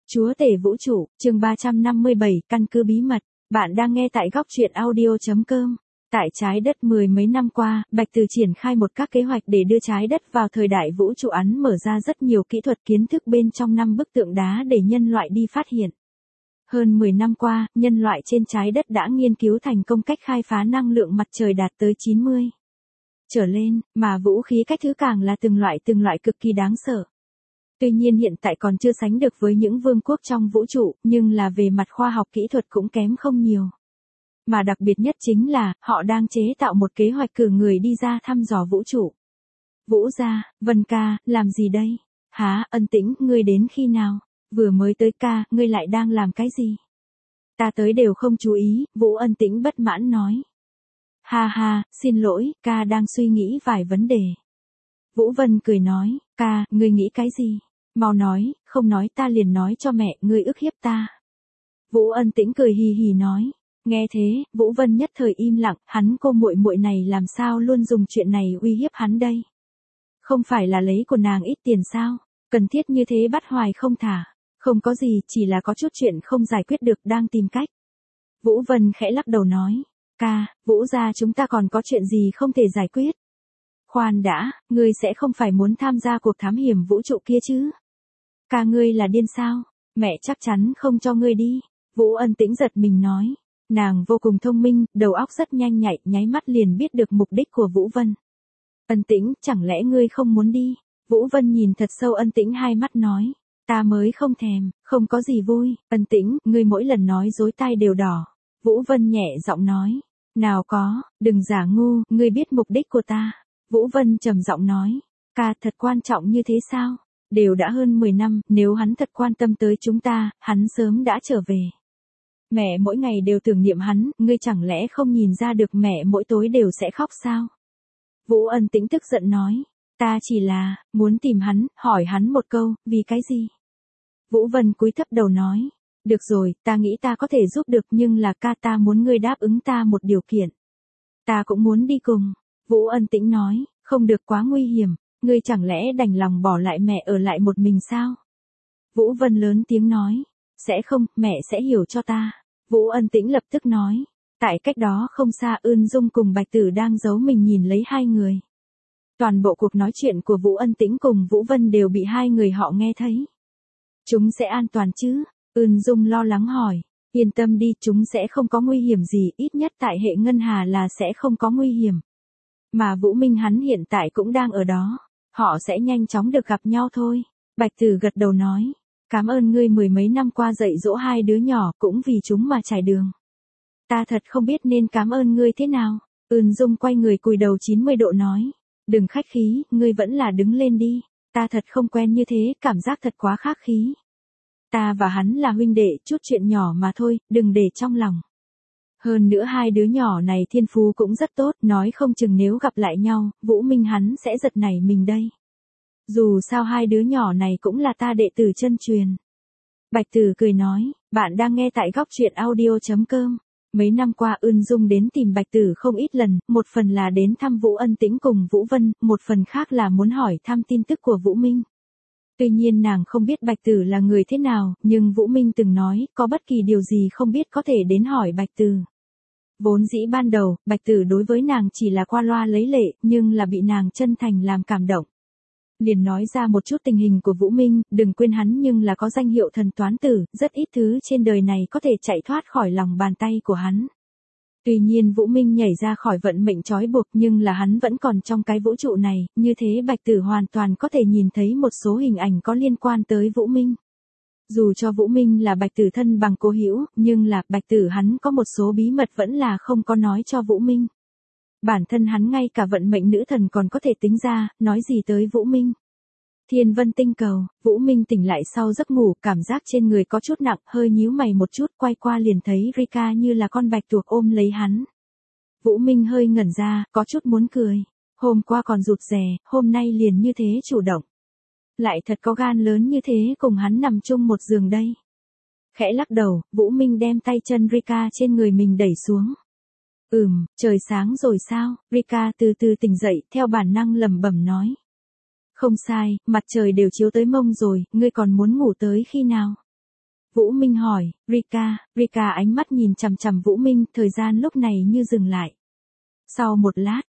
Chúa tể vũ trụ, chương 357, căn cứ bí mật. Bạn đang nghe tại góc truyện audio.com. Tại trái đất mười mấy năm qua, Bạch Từ triển khai một các kế hoạch để đưa trái đất vào thời đại vũ trụ ắn mở ra rất nhiều kỹ thuật kiến thức bên trong 5 bức tượng đá để nhân loại đi phát hiện. Hơn 10 năm qua, nhân loại trên trái đất đã nghiên cứu thành công cách khai phá năng lượng mặt trời đạt tới 90 trở lên, mà vũ khí cách thứ càng là từng loại cực kỳ đáng sợ. Tuy nhiên hiện tại còn chưa sánh được với những vương quốc trong vũ trụ, nhưng là về mặt khoa học kỹ thuật cũng kém không nhiều. Mà đặc biệt nhất chính là, họ đang chế tạo một kế hoạch cử người đi ra thăm dò vũ trụ. Vũ gia, Vân ca, làm gì đây? Hả, Ân Tĩnh, ngươi đến khi nào? Vừa mới tới ca, ngươi lại đang làm cái gì? Ta tới đều không chú ý, Vũ Ân Tĩnh bất mãn nói. Ha ha, xin lỗi, ca đang suy nghĩ vài vấn đề. Vũ Vân cười nói, ca, ngươi nghĩ cái gì? Mau nói, không nói ta liền nói cho mẹ, ngươi ức hiếp ta. Vũ Ân Tĩnh cười hì hì nói. Nghe thế, Vũ Vân nhất thời im lặng, hắn cô muội muội này làm sao luôn dùng chuyện này uy hiếp hắn đây? Không phải là lấy của nàng ít tiền sao? Cần thiết như thế bắt hoài không thả. Không có gì, chỉ là có chút chuyện không giải quyết được đang tìm cách. Vũ Vân khẽ lắc đầu nói. Ca, Vũ gia chúng ta còn có chuyện gì không thể giải quyết? Khoan đã, ngươi sẽ không phải muốn tham gia cuộc thám hiểm vũ trụ kia chứ? Ca ngươi là điên sao? Mẹ chắc chắn không cho ngươi đi. Vũ Ân Tĩnh giật mình nói. Nàng vô cùng thông minh, đầu óc rất nhanh nhạy, nháy mắt liền biết được mục đích của Vũ Vân. Ân Tĩnh, chẳng lẽ ngươi không muốn đi? Vũ Vân nhìn thật sâu Ân Tĩnh hai mắt nói. Ta mới không thèm, không có gì vui. Ân Tĩnh, ngươi mỗi lần nói dối tai đều đỏ. Vũ Vân nhẹ giọng nói. Nào có, đừng giả ngu, ngươi biết mục đích của ta. Vũ Vân trầm giọng nói. Ca thật quan trọng như thế sao? Đều đã hơn 10 năm, nếu hắn thật quan tâm tới chúng ta, hắn sớm đã trở về. Mẹ mỗi ngày đều tưởng niệm hắn, ngươi chẳng lẽ không nhìn ra được mẹ mỗi tối đều sẽ khóc sao? Vũ Ân Tĩnh tức giận nói. Ta chỉ là, muốn tìm hắn, hỏi hắn một câu, vì cái gì? Vũ Vân cúi thấp đầu nói. Được rồi, ta nghĩ ta có thể giúp được nhưng là ca ta muốn ngươi đáp ứng ta một điều kiện. Ta cũng muốn đi cùng. Vũ Ân Tĩnh nói, không được quá nguy hiểm, ngươi chẳng lẽ đành lòng bỏ lại mẹ ở lại một mình sao? Vũ Vân lớn tiếng nói, sẽ không, mẹ sẽ hiểu cho ta. Vũ Ân Tĩnh lập tức nói, tại cách đó không xa Ưn Dung cùng Bạch Tử đang giấu mình nhìn lấy hai người. Toàn bộ cuộc nói chuyện của Vũ Ân Tĩnh cùng Vũ Vân đều bị hai người họ nghe thấy. Chúng sẽ an toàn chứ? Ưn Dung lo lắng hỏi. Yên tâm đi, chúng sẽ không có nguy hiểm gì, ít nhất tại hệ ngân hà là sẽ không có nguy hiểm. Mà Vũ Minh hắn hiện tại cũng đang ở đó. Họ sẽ nhanh chóng được gặp nhau thôi. Bạch Tử gật đầu nói. Cảm ơn ngươi mười mấy năm qua dạy dỗ hai đứa nhỏ cũng vì chúng mà trải đường. Ta thật không biết nên cảm ơn ngươi thế nào. Ưn Dung quay người cúi đầu 90 độ nói. Đừng khách khí, ngươi vẫn là đứng lên đi. Ta thật không quen như thế, cảm giác thật quá khác khí. Ta và hắn là huynh đệ, chút chuyện nhỏ mà thôi, đừng để trong lòng. Hơn nữa hai đứa nhỏ này thiên phú cũng rất tốt, nói không chừng nếu gặp lại nhau, Vũ Minh hắn sẽ giật nảy mình đây. Dù sao hai đứa nhỏ này cũng là ta đệ tử chân truyền. Bạch Tử cười nói, bạn đang nghe tại góc truyện audio.com. Mấy năm qua Ưn Dung đến tìm Bạch Tử không ít lần, một phần là đến thăm Vũ Ân Tĩnh cùng Vũ Vân, một phần khác là muốn hỏi thăm tin tức của Vũ Minh. Tuy nhiên nàng không biết Bạch Tử là người thế nào, nhưng Vũ Minh từng nói, có bất kỳ điều gì không biết có thể đến hỏi Bạch Tử. Vốn dĩ ban đầu, Bạch Tử đối với nàng chỉ là qua loa lấy lệ, nhưng là bị nàng chân thành làm cảm động. Liền nói ra một chút tình hình của Vũ Minh, đừng quên hắn nhưng là có danh hiệu thần toán tử, rất ít thứ trên đời này có thể chạy thoát khỏi lòng bàn tay của hắn. Tuy nhiên Vũ Minh nhảy ra khỏi vận mệnh trói buộc nhưng là hắn vẫn còn trong cái vũ trụ này, như thế Bạch Tử hoàn toàn có thể nhìn thấy một số hình ảnh có liên quan tới Vũ Minh. Dù cho Vũ Minh là Bạch Tử thân bằng cố hữu, nhưng là Bạch Tử hắn có một số bí mật vẫn là không có nói cho Vũ Minh. Bản thân hắn ngay cả vận mệnh nữ thần còn có thể tính ra, nói gì tới Vũ Minh. Thiên Vân tinh cầu, Vũ Minh tỉnh lại sau giấc ngủ, cảm giác trên người có chút nặng, hơi nhíu mày một chút, quay qua liền thấy Rika như là con bạch tuộc ôm lấy hắn. Vũ Minh hơi ngẩn ra, có chút muốn cười. Hôm qua còn rụt rè, hôm nay liền như thế chủ động. Lại thật có gan lớn như thế cùng hắn nằm chung một giường đây. Khẽ lắc đầu, Vũ Minh đem tay chân Rika trên người mình đẩy xuống. Trời sáng rồi sao? Rika từ từ tỉnh dậy, theo bản năng lẩm bẩm nói. Không sai, mặt trời đều chiếu tới mông rồi, ngươi còn muốn ngủ tới khi nào? Vũ Minh hỏi, Rika ánh mắt nhìn chằm chằm Vũ Minh, thời gian lúc này như dừng lại. Sau một lát,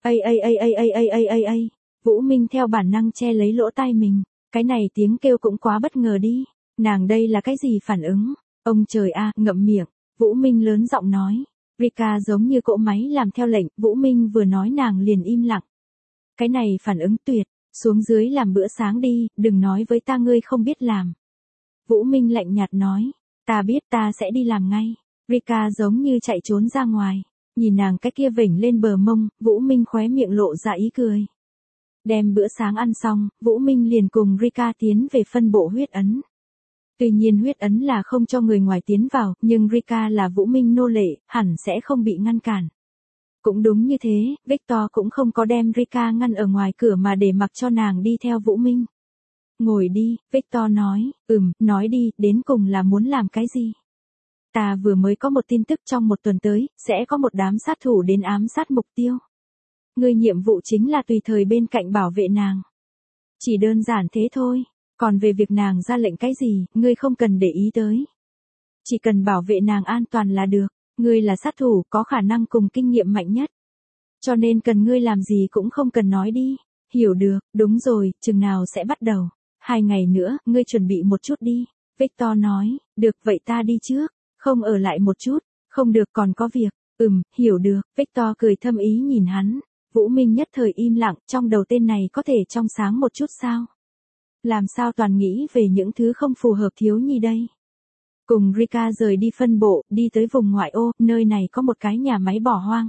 Vũ Minh theo bản năng che lấy lỗ tai mình, cái này tiếng kêu cũng quá bất ngờ đi, nàng đây là cái gì phản ứng, ông trời a, ngậm miệng, Vũ Minh lớn giọng nói. Rika giống như cỗ máy làm theo lệnh, Vũ Minh vừa nói nàng liền im lặng. Cái này phản ứng tuyệt, xuống dưới làm bữa sáng đi, đừng nói với ta ngươi không biết làm. Vũ Minh lạnh nhạt nói, ta biết ta sẽ đi làm ngay. Rika giống như chạy trốn ra ngoài, nhìn nàng cái kia vểnh lên bờ mông, Vũ Minh khóe miệng lộ ra ý cười. Đem bữa sáng ăn xong, Vũ Minh liền cùng Rika tiến về phân bộ huyết ấn. Tuy nhiên huyết ấn là không cho người ngoài tiến vào, nhưng Rika là Vũ Minh nô lệ, hẳn sẽ không bị ngăn cản. Cũng đúng như thế, Victor cũng không có đem Rika ngăn ở ngoài cửa mà để mặc cho nàng đi theo Vũ Minh. Ngồi đi, Victor nói, nói đi, đến cùng là muốn làm cái gì? Ta vừa mới có một tin tức trong một tuần tới, sẽ có một đám sát thủ đến ám sát mục tiêu. Ngươi nhiệm vụ chính là tùy thời bên cạnh bảo vệ nàng. Chỉ đơn giản thế thôi, còn về việc nàng ra lệnh cái gì, ngươi không cần để ý tới. Chỉ cần bảo vệ nàng an toàn là được, ngươi là sát thủ có khả năng cùng kinh nghiệm mạnh nhất. Cho nên cần ngươi làm gì cũng không cần nói đi. Hiểu được, đúng rồi, chừng nào sẽ bắt đầu. 2 ngày nữa, ngươi chuẩn bị một chút đi. Victor nói, được vậy ta đi trước, không ở lại một chút, không được còn có việc. Hiểu được, Victor cười thâm ý nhìn hắn. Vũ Minh nhất thời im lặng, trong đầu tên này có thể trong sáng một chút sao? Làm sao toàn nghĩ về những thứ không phù hợp thiếu nhi đây? Cùng Rika rời đi phân bộ, đi tới vùng ngoại ô, nơi này có một cái nhà máy bỏ hoang.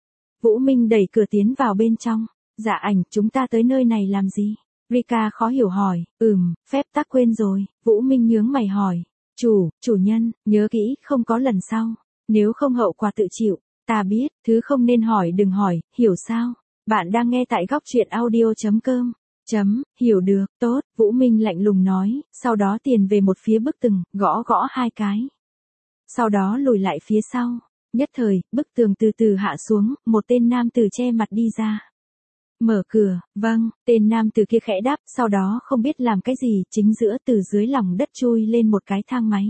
Vũ Minh đẩy cửa tiến vào bên trong. Dạ ảnh, chúng ta tới nơi này làm gì? Rika khó hiểu hỏi, phép tắc quên rồi. Vũ Minh nhướng mày hỏi, chủ nhân, nhớ kỹ, không có lần sau. Nếu không hậu quả tự chịu. Ta biết, thứ không nên hỏi đừng hỏi, hiểu sao? Bạn đang nghe tại góc truyện audio.com. Hiểu được, tốt, Vũ Minh lạnh lùng nói, sau đó tiền về một phía bức tường, gõ 2 cái. Sau đó lùi lại phía sau. Nhất thời, bức tường từ từ hạ xuống, một tên nam tử che mặt đi ra. Mở cửa, vâng, tên nam tử kia khẽ đáp, sau đó không biết làm cái gì, chính giữa từ dưới lòng đất chui lên một cái thang máy.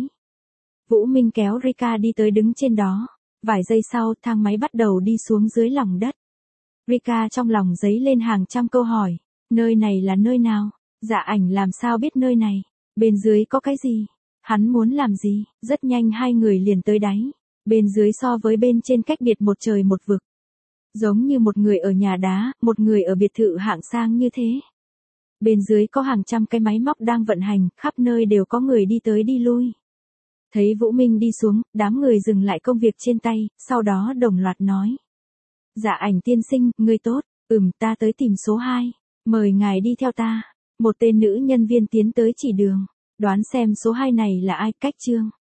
Vũ Minh kéo Rika đi tới đứng trên đó. Vài giây sau, thang máy bắt đầu đi xuống dưới lòng đất. Rika trong lòng dấy lên hàng trăm câu hỏi. Nơi này là nơi nào? Dạ ảnh làm sao biết nơi này? Bên dưới có cái gì? Hắn muốn làm gì? Rất nhanh hai người liền tới đáy. Bên dưới so với bên trên cách biệt một trời một vực. Giống như một người ở nhà đá, một người ở biệt thự hạng sang như thế. Bên dưới có hàng trăm cái máy móc đang vận hành, khắp nơi đều có người đi tới đi lui. Thấy Vũ Minh đi xuống, đám người dừng lại công việc trên tay, sau đó đồng loạt nói. Dạ ảnh tiên sinh, ngươi tốt, ta tới tìm số 2. Mời ngài đi theo ta. Một tên nữ nhân viên tiến tới chỉ đường. Đoán xem số 2 này là ai, Cách Trương.